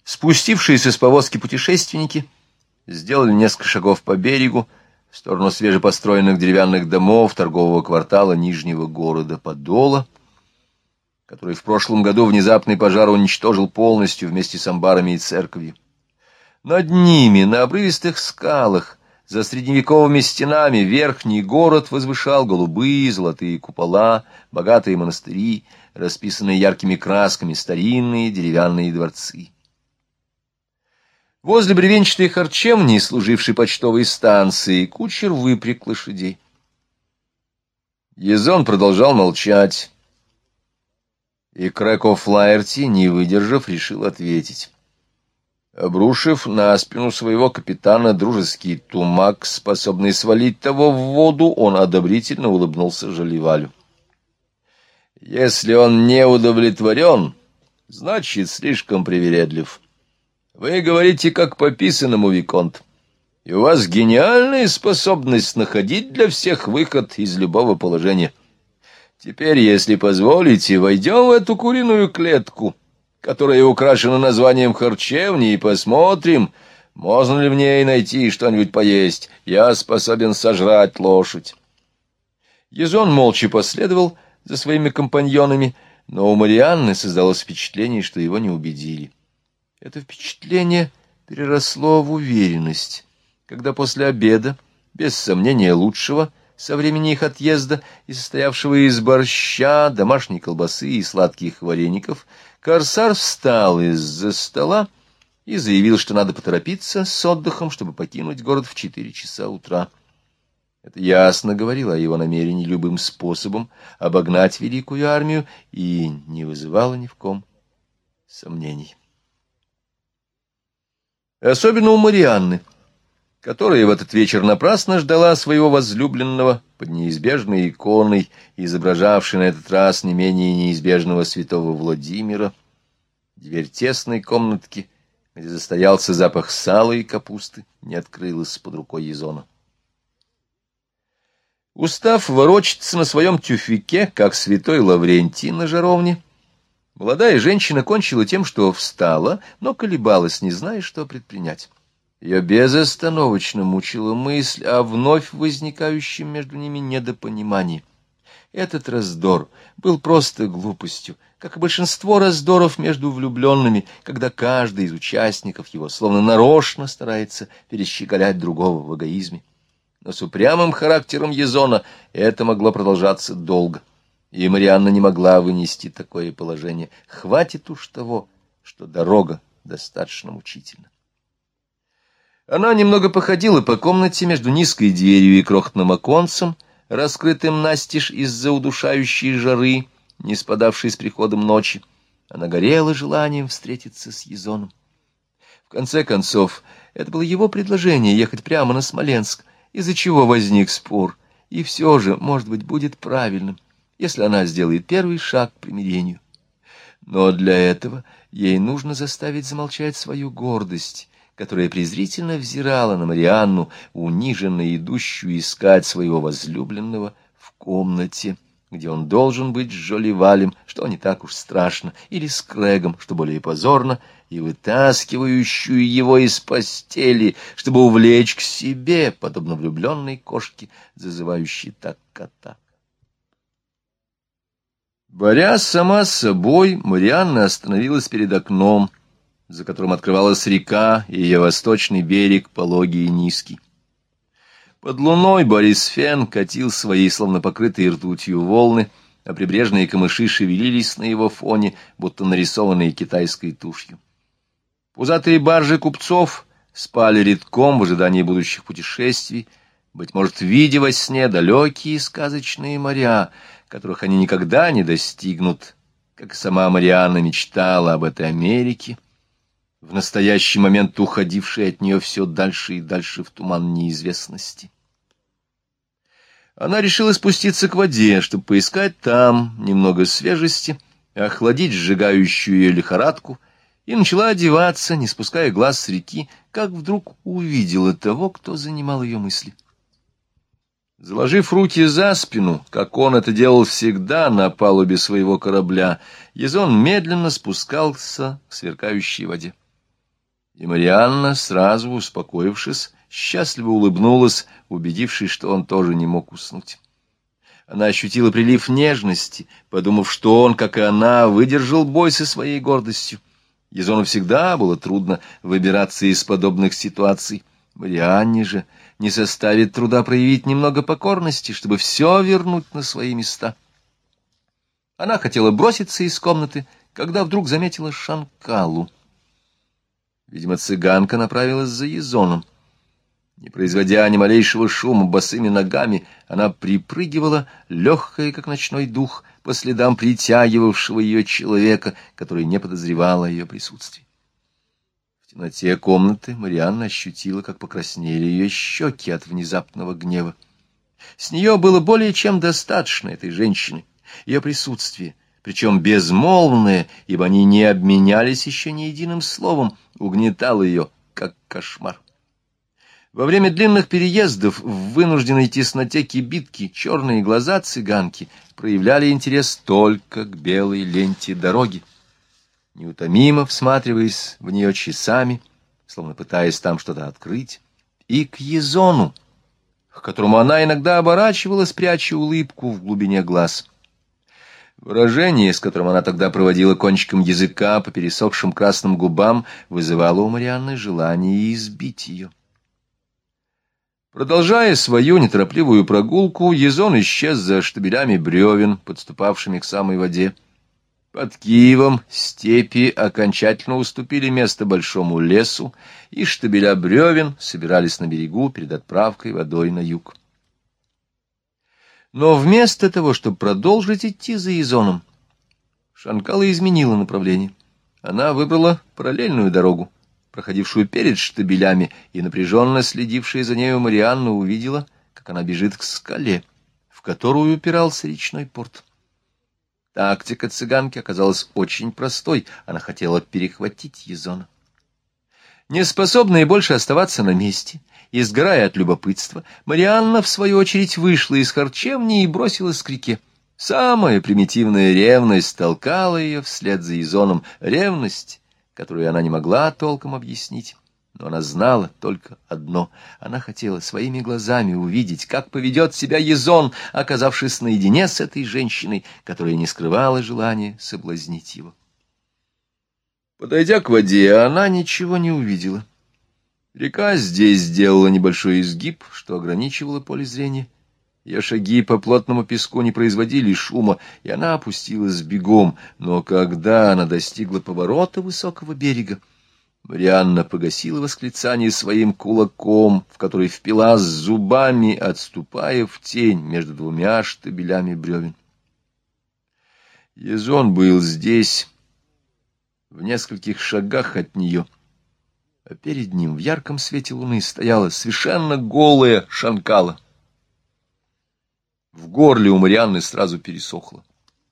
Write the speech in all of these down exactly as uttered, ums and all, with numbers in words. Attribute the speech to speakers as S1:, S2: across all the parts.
S1: Спустившиеся с повозки путешественники сделали несколько шагов по берегу в сторону свежепостроенных деревянных домов торгового квартала Нижнего города Подола, который в прошлом году внезапный пожар уничтожил полностью вместе с амбарами и церковью. Над ними, на обрывистых скалах, за средневековыми стенами, верхний город возвышал голубые золотые купола, богатые монастыри, расписанные яркими красками старинные деревянные дворцы. Возле бревенчатой харчевни, служившей почтовой станцией, кучер выпряг лошадей. Язон продолжал молчать, и Крэк О'Флаерти, не выдержав, решил ответить. Обрушив на спину своего капитана дружеский тумак, способный свалить того в воду, он одобрительно улыбнулся Жолливалю. «Если он не удовлетворен, значит, слишком привередлив. Вы говорите, как по писанному, виконт, и у вас гениальная способность находить для всех выход из любого положения. Теперь, если позволите, войдем в эту куриную клетку, которая украшена названием харчевни, и посмотрим, можно ли в ней найти что-нибудь поесть. Я способен сожрать лошадь». Язон молча последовал за своими компаньонами, но у Марианны создалось впечатление, что его не убедили. Это впечатление переросло в уверенность, когда после обеда, без сомнения лучшего, со времени их отъезда и состоявшего из борща, домашней колбасы и сладких вареников, Корсар встал из-за стола и заявил, что надо поторопиться с отдыхом, чтобы покинуть город в четыре часа утра. Это ясно говорило о его намерении любым способом обогнать великую армию и не вызывало ни в ком сомнений. Особенно у Марианны, которая в этот вечер напрасно ждала своего возлюбленного под неизбежной иконой, изображавшей на этот раз не менее неизбежного святого Владимира. Дверь тесной комнатки, где застоялся запах сала и капусты, не открылась под рукой Язона. Устав ворочаться на своем тюфяке, как святой Лаврентий на жаровне, молодая женщина кончила тем, что встала, но колебалась, не зная, что предпринять. Ее безостановочно мучила мысль о вновь возникающем между ними недопонимании. Этот раздор был просто глупостью, как и большинство раздоров между влюбленными, когда каждый из участников его словно нарочно старается перещеголять другого в эгоизме. Но с упрямым характером Язона это могло продолжаться долго, и Марианна не могла вынести такое положение. Хватит уж того, что дорога достаточно мучительна. Она немного походила по комнате между низкой дверью и крохотным оконцем, раскрытым настежь из-за удушающей жары, не спадавшей с приходом ночи. Она горела желанием встретиться с Язоном. В конце концов, это было его предложение ехать прямо на Смоленск, из-за чего возник спор, и все же, может быть, будет правильным, если она сделает первый шаг к примирению. Но для этого ей нужно заставить замолчать свою гордость, которая презрительно взирала на Марианну, униженно идущую искать своего возлюбленного в комнате, где он должен быть с Жолливалем, что не так уж страшно, или с Крэгом, что более позорно, и вытаскивающую его из постели, чтобы увлечь к себе, подобно влюбленной кошке, зазывающей так кота. Борясь сама с собой, Марианна остановилась перед окном, за которым открывалась река, и ее восточный берег пологий и низкий. Под луной Борис Фен катил свои, словно покрытые ртутью, волны, а прибрежные камыши шевелились на его фоне, будто нарисованные китайской тушью. Пузатые баржи купцов спали редком в ожидании будущих путешествий, быть может, видя во сне далекие сказочные моря, которых они никогда не достигнут, как сама Марианна мечтала об этой Америке, в настоящий момент уходившей от нее все дальше и дальше в туман неизвестности. Она решила спуститься к воде, чтобы поискать там немного свежести, охладить сжигающую ее лихорадку, и начала одеваться, не спуская глаз с реки, как вдруг увидела того, кто занимал ее мысли. Заложив руки за спину, как он это делал всегда на палубе своего корабля, Язон медленно спускался к сверкающей воде. И Марианна, сразу успокоившись, счастливо улыбнулась, убедившись, что он тоже не мог уснуть. Она ощутила прилив нежности, подумав, что он, как и она, выдержал бой со своей гордостью. Езону всегда было трудно выбираться из подобных ситуаций. Марианне же не составит труда проявить немного покорности, чтобы все вернуть на свои места. Она хотела броситься из комнаты, когда вдруг заметила Шанкалу. Видимо, цыганка направилась за Езоном. Не производя ни малейшего шума босыми ногами, она припрыгивала, легкая, как ночной дух, по следам притягивавшего ее человека, который не подозревал о ее присутствии. В темноте комнаты Марианна ощутила, как покраснели ее щеки от внезапного гнева. С нее было более чем достаточно этой женщины, ее присутствие, причем безмолвное, ибо они не обменялись еще ни единым словом, угнетало ее, как кошмар. Во время длинных переездов в вынужденной тесноте кибитки черные глаза цыганки проявляли интерес только к белой ленте дороги, неутомимо всматриваясь в нее часами, словно пытаясь там что-то открыть, и к Езону, к которому она иногда оборачивалась, пряча улыбку в глубине глаз. Выражение, с которым она тогда проводила кончиком языка по пересохшим красным губам, вызывало у Марианны желание избить ее. Продолжая свою неторопливую прогулку, Езон исчез за штабелями бревен, подступавшими к самой воде. Под Киевом степи окончательно уступили место большому лесу, и штабеля бревен собирались на берегу перед отправкой водой на юг. Но вместо того, чтобы продолжить идти за Езоном, Шанкала изменила направление. Она выбрала параллельную дорогу, проходившую перед штабелями, и напряженно следившая за нею Марианна увидела, как она бежит к скале, в которую упирался речной порт. Тактика цыганки оказалась очень простой, она хотела перехватить Езона. Неспособная больше оставаться на месте и сгорая от любопытства, Марианна, в свою очередь, вышла из харчевни и бросилась к реке. Самая примитивная ревность толкала ее вслед за Езоном, ревность, которую она не могла толком объяснить. Но она знала только одно — она хотела своими глазами увидеть, как поведет себя Езон, оказавшись наедине с этой женщиной, которая не скрывала желания соблазнить его. Подойдя к воде, она ничего не увидела. Река здесь сделала небольшой изгиб, что ограничивало поле зрения. Ее шаги по плотному песку не производили шума, и она опустилась бегом, но когда она достигла поворота высокого берега, Марианна погасила восклицание своим кулаком, в который впилась зубами, отступая в тень между двумя штабелями бревен. Езон был здесь, в нескольких шагах от нее, а перед ним в ярком свете луны стояла совершенно голая Шанкала. В горле у Марианны сразу пересохло.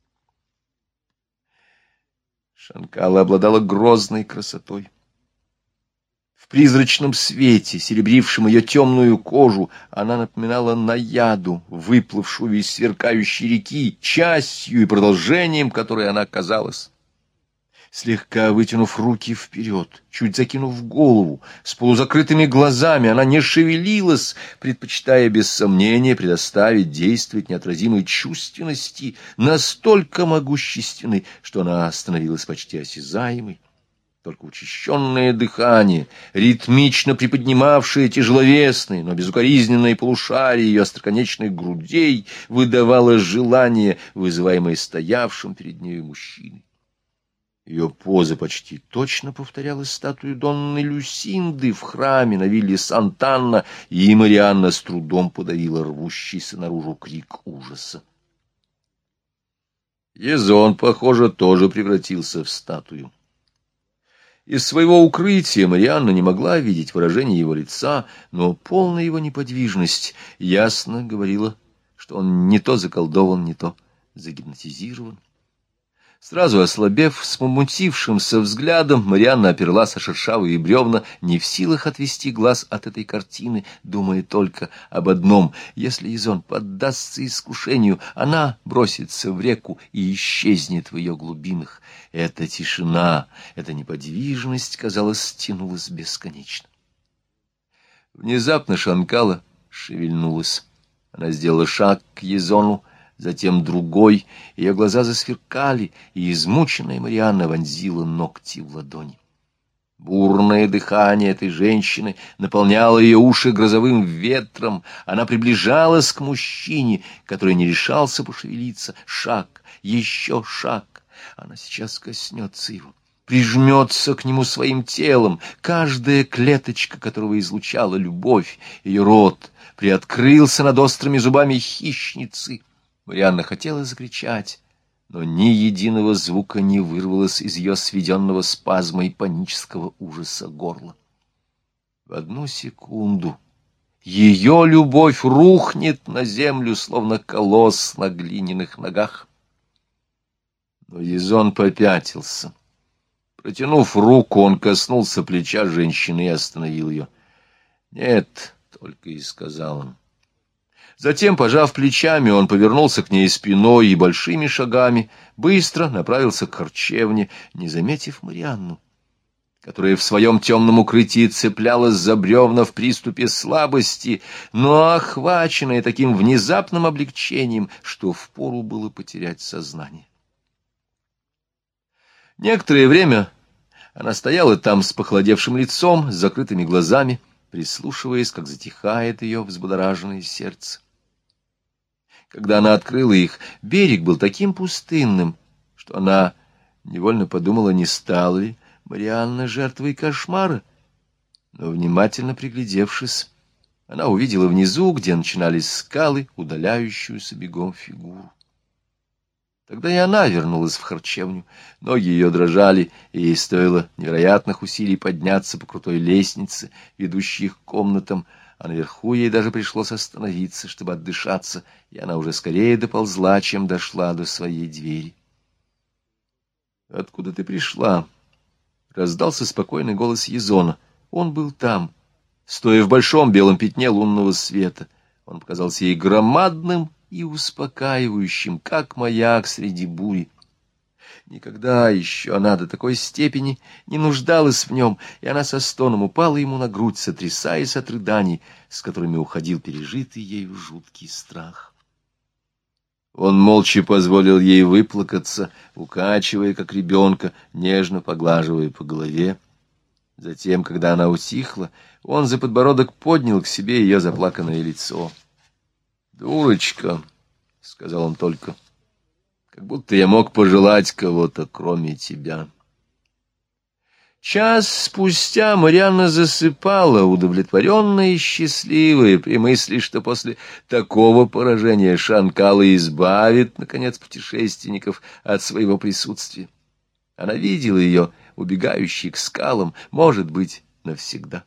S1: Шанкала обладала грозной красотой. В призрачном свете, серебрившем ее темную кожу, она напоминала наяду, выплывшую из сверкающей реки, частью и продолжением которой она казалась. Слегка вытянув руки вперед, чуть закинув голову, с полузакрытыми глазами, она не шевелилась, предпочитая без сомнения предоставить действовать неотразимой чувственности, настолько могущественной, что она становилась почти осязаемой. Только учащенное дыхание, ритмично приподнимавшее тяжеловесные, но безукоризненные полушария ее остроконечных грудей, выдавало желание, вызываемое стоявшим перед нею мужчиной. Ее поза почти точно повторяла статую Донны Люсинды в храме на вилле Сант'Анна, и Марианна с трудом подавила рвущийся наружу крик ужаса. Езон, похоже, тоже превратился в статую. Из своего укрытия Марианна не могла видеть выражение его лица, но полная его неподвижность ясно говорила, что он не то заколдован, не то загипнотизирован. Сразу ослабев, с помутившимся взглядом, Марианна оперлась о шершавые бревна, не в силах отвести глаз от этой картины, думая только об одном: если Изон поддастся искушению, она бросится в реку и исчезнет в ее глубинах. Эта тишина, эта неподвижность, казалось, тянулась бесконечно. Внезапно Шанкала шевельнулась. Она сделала шаг к Изону, затем другой, ее глаза засверкали, и измученная Марианна вонзила ногти в ладони. Бурное дыхание этой женщины наполняло ее уши грозовым ветром. Она приближалась к мужчине, который не решался пошевелиться. Шаг, еще шаг. Она сейчас коснется его, прижмется к нему своим телом, каждая клеточка которого излучала любовь. Ее рот приоткрылся над острыми зубами хищницы. Марианна хотела закричать, но ни единого звука не вырвалось из ее сведенного спазмой панического ужаса горла. В одну секунду ее любовь рухнет на землю, словно колосс на глиняных ногах. Но Изон попятился. Протянув руку, он коснулся плеча женщины и остановил ее. «Нет», — только и сказал он. Затем, пожав плечами, он повернулся к ней спиной и большими шагами быстро направился к харчевне, не заметив Марианну, которая в своем темном укрытии цеплялась за бревна в приступе слабости, но охваченная таким внезапным облегчением, что впору было потерять сознание. Некоторое время она стояла там с похолодевшим лицом, с закрытыми глазами, прислушиваясь, как затихает ее взбудораженное сердце. Когда она открыла их, берег был таким пустынным, что она невольно подумала, не стала ли Марианна жертвой кошмара. Но, внимательно приглядевшись, она увидела внизу, где начинались скалы, удаляющуюся бегом фигуру. Тогда и она вернулась в харчевню. Ноги ее дрожали, и ей стоило невероятных усилий подняться по крутой лестнице, ведущей к комнатам, а наверху ей даже пришлось остановиться, чтобы отдышаться, и она уже скорее доползла, чем дошла до своей двери. «Откуда ты пришла?» — раздался спокойный голос Езона. Он был там, стоя в большом белом пятне лунного света. Он показался ей громадным и успокаивающим, как маяк среди бури. Никогда еще она до такой степени не нуждалась в нем, и она со стоном упала ему на грудь, сотрясаясь от рыданий, с которыми уходил пережитый ею жуткий страх. Он молча позволил ей выплакаться, укачивая, как ребенка, нежно поглаживая по голове. Затем, когда она утихла, он за подбородок поднял к себе ее заплаканное лицо. «Дурочка», — сказал он только, — «как будто я мог пожелать кого-то, кроме тебя». Час спустя Марианна засыпала, удовлетворенная и счастливая, при мысли, что после такого поражения Шанкала избавит, наконец, путешественников от своего присутствия. Она видела ее, убегающей к скалам, может быть, навсегда.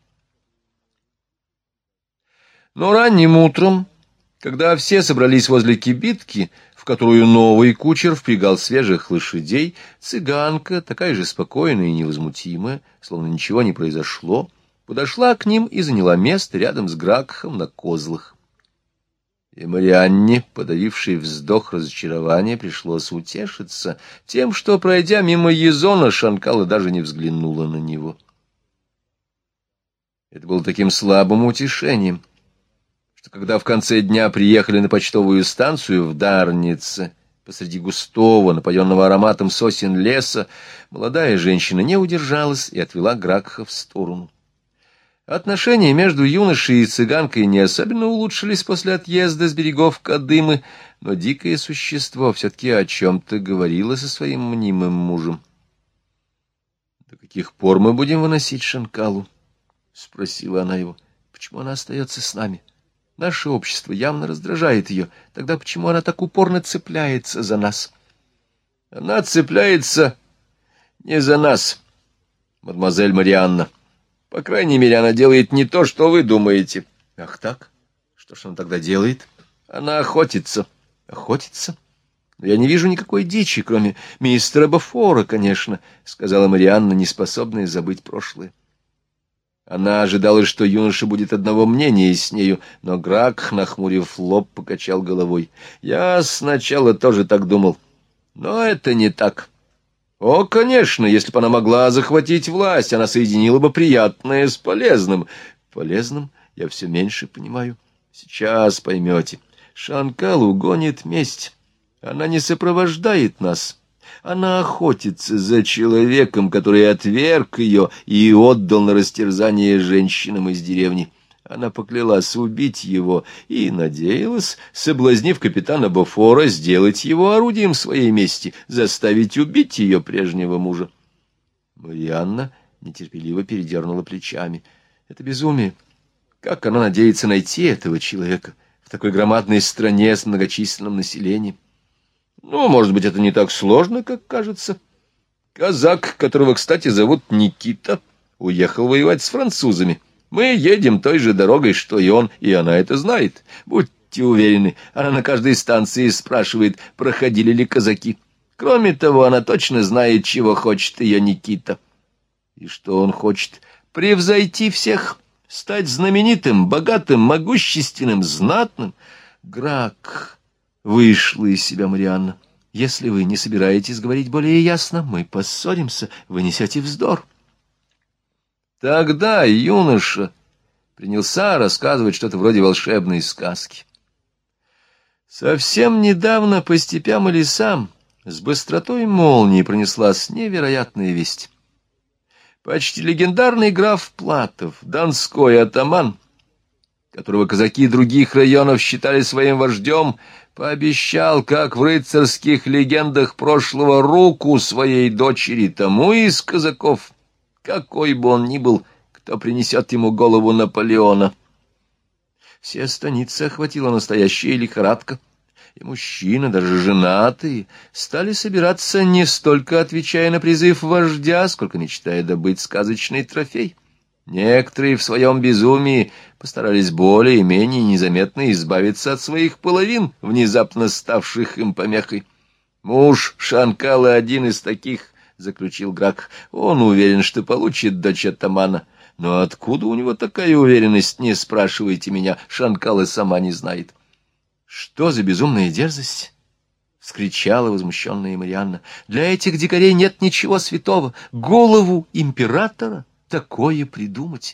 S1: Но ранним утром, когда все собрались возле кибитки, в которую новый кучер впрягал свежих лошадей, цыганка, такая же спокойная и невозмутимая, словно ничего не произошло, подошла к ним и заняла место рядом с Гракхом на козлах. И Марианне, подавившей вздох разочарования, пришлось утешиться тем, что, пройдя мимо Езона, Шанкала даже не взглянула на него. Это было таким слабым утешением, что когда в конце дня приехали на почтовую станцию в Дарнице, посреди густого, напоенного ароматом сосен леса, молодая женщина не удержалась и отвела Гракха в сторону. Отношения между юношей и цыганкой не особенно улучшились после отъезда с берегов Кадымы, но дикое существо все-таки о чем-то говорило со своим мнимым мужем. «До каких пор мы будем выносить Шанкалу?» — спросила она его. «Почему она остается с нами? Наше общество явно раздражает ее. Тогда почему она так упорно цепляется за нас?» «Она цепляется не за нас, мадемуазель Марианна. По крайней мере, она делает не то, что вы думаете». «Ах так? Что ж она тогда делает?» «Она охотится». «Охотится? Я не вижу никакой дичи, кроме мистера Бофора, конечно, — сказала Марианна, неспособная забыть прошлое. Она ожидала, что юноша будет одного мнения с нею, но Грак, нахмурив лоб, покачал головой. Я сначала тоже так думал, но это не так. О, конечно, если бы она могла захватить власть, она соединила бы приятное с полезным. Полезным я все меньше понимаю. Сейчас поймете. Шанкалу гонит месть. Она не сопровождает нас. Она охотится за человеком, который отверг ее и отдал на растерзание женщинам из деревни. Она поклялась убить его и надеялась, соблазнив капитана Бофора, сделать его орудием своей мести, заставить убить ее прежнего мужа. Марианна нетерпеливо передернула плечами. Это безумие. Как она надеется найти этого человека в такой громадной стране с многочисленным населением? Ну, может быть, это не так сложно, как кажется. Казак, которого, кстати, зовут Никита, уехал воевать с французами. Мы едем той же дорогой, что и он, и она это знает. Будьте уверены, она на каждой станции спрашивает, проходили ли казаки. Кроме того, она точно знает, чего хочет ее Никита. И что он хочет? Превзойти всех, стать знаменитым, богатым, могущественным, знатным. Грак... Вышла из себя Марианна. Если вы не собираетесь говорить более ясно, мы поссоримся, вы несете вздор. Тогда юноша принялся рассказывать что-то вроде волшебной сказки. Совсем недавно по степям и лесам с быстротой молнии пронеслась невероятная весть. Почти легендарный граф Платов, донской атаман, которого казаки других районов считали своим вождем, пообещал, как в рыцарских легендах прошлого, руку своей дочери тому из казаков, какой бы он ни был, кто принесет ему голову Наполеона. Все станицы охватила настоящая лихорадка, и мужчины, даже женатые, стали собираться, не столько отвечая на призыв вождя, сколько мечтая добыть сказочный трофей. Некоторые в своем безумии постарались более-менее незаметно избавиться от своих половин, внезапно ставших им помехой. Муж Шанкала один из таких, — заключил Грак. Он уверен, что получит дочь атамана. Но откуда у него такая уверенность, не спрашивайте меня, Шанкала сама не знает. — Что за безумная дерзость? — вскричала возмущенная Марианна. — Для этих дикарей нет ничего святого. Голову императора такое придумать.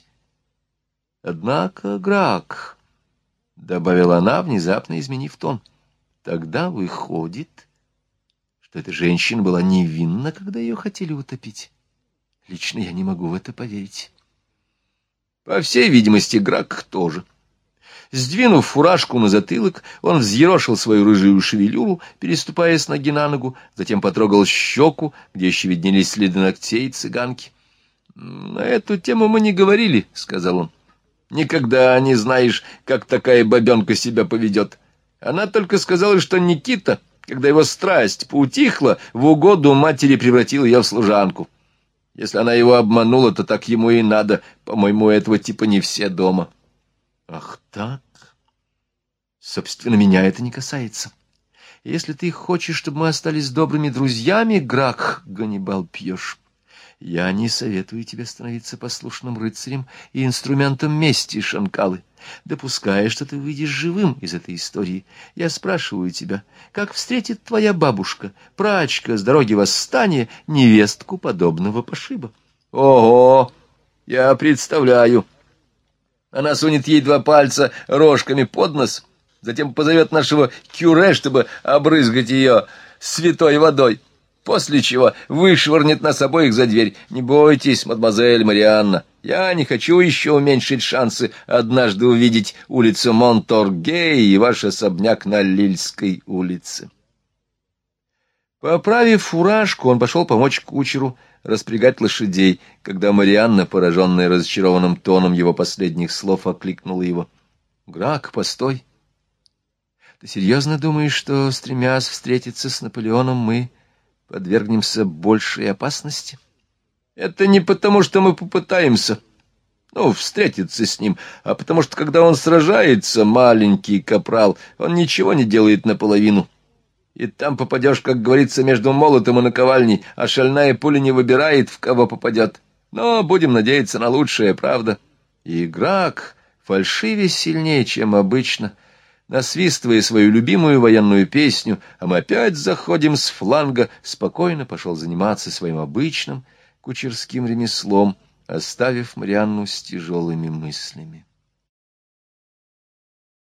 S1: Однако, Грак, — добавила она, внезапно изменив тон, — тогда выходит, что эта женщина была невинна, когда ее хотели утопить. Лично я не могу в это поверить. По всей видимости, Грак тоже. Сдвинув фуражку на затылок, он взъерошил свою рыжую шевелюру, переступая с ноги на ногу, затем потрогал щеку, где еще виднелись следы ногтей цыганки. — На эту тему мы не говорили, — сказал он. — Никогда не знаешь, как такая бабенка себя поведет. Она только сказала, что Никита, когда его страсть поутихла, в угоду матери превратил ее в служанку. Если она его обманула, то так ему и надо. По-моему, этого типа не все дома. — Ах так? Собственно, меня это не касается. Если ты хочешь, чтобы мы остались добрыми друзьями, Грак Ганнибал Пьешь, я не советую тебе становиться послушным рыцарем и инструментом мести Шанкалы, допуская, что ты выйдешь живым из этой истории. Я спрашиваю тебя, как встретит твоя бабушка, прачка с дороги восстания, невестку подобного пошиба? Ого! Я представляю! Она сунет ей два пальца рожками под нос, затем позовет нашего кюре, чтобы обрызгать ее святой водой, после чего вышвырнет нас обоих за дверь. Не бойтесь, мадемуазель Марианна, я не хочу еще уменьшить шансы однажды увидеть улицу Монторгей и ваш особняк на Лильской улице. Поправив фуражку, он пошел помочь кучеру распрягать лошадей, когда Марианна, пораженная разочарованным тоном его последних слов, окликнула его. — Грак, постой! Ты серьезно думаешь, что, стремясь встретиться с Наполеоном, мы подвергнемся большей опасности? Это не потому, что мы попытаемся, ну, встретиться с ним, а потому что, когда он сражается, маленький капрал, он ничего не делает наполовину. И там попадешь, как говорится, между молотом и наковальней, а шальная пуля не выбирает, в кого попадет. Но будем надеяться на лучшее, правда. И Грак фальшивее сильнее, чем обычно, насвистывая свою любимую военную песню, а мы опять заходим с фланга, спокойно пошел заниматься своим обычным кучерским ремеслом, оставив Марианну с тяжелыми мыслями.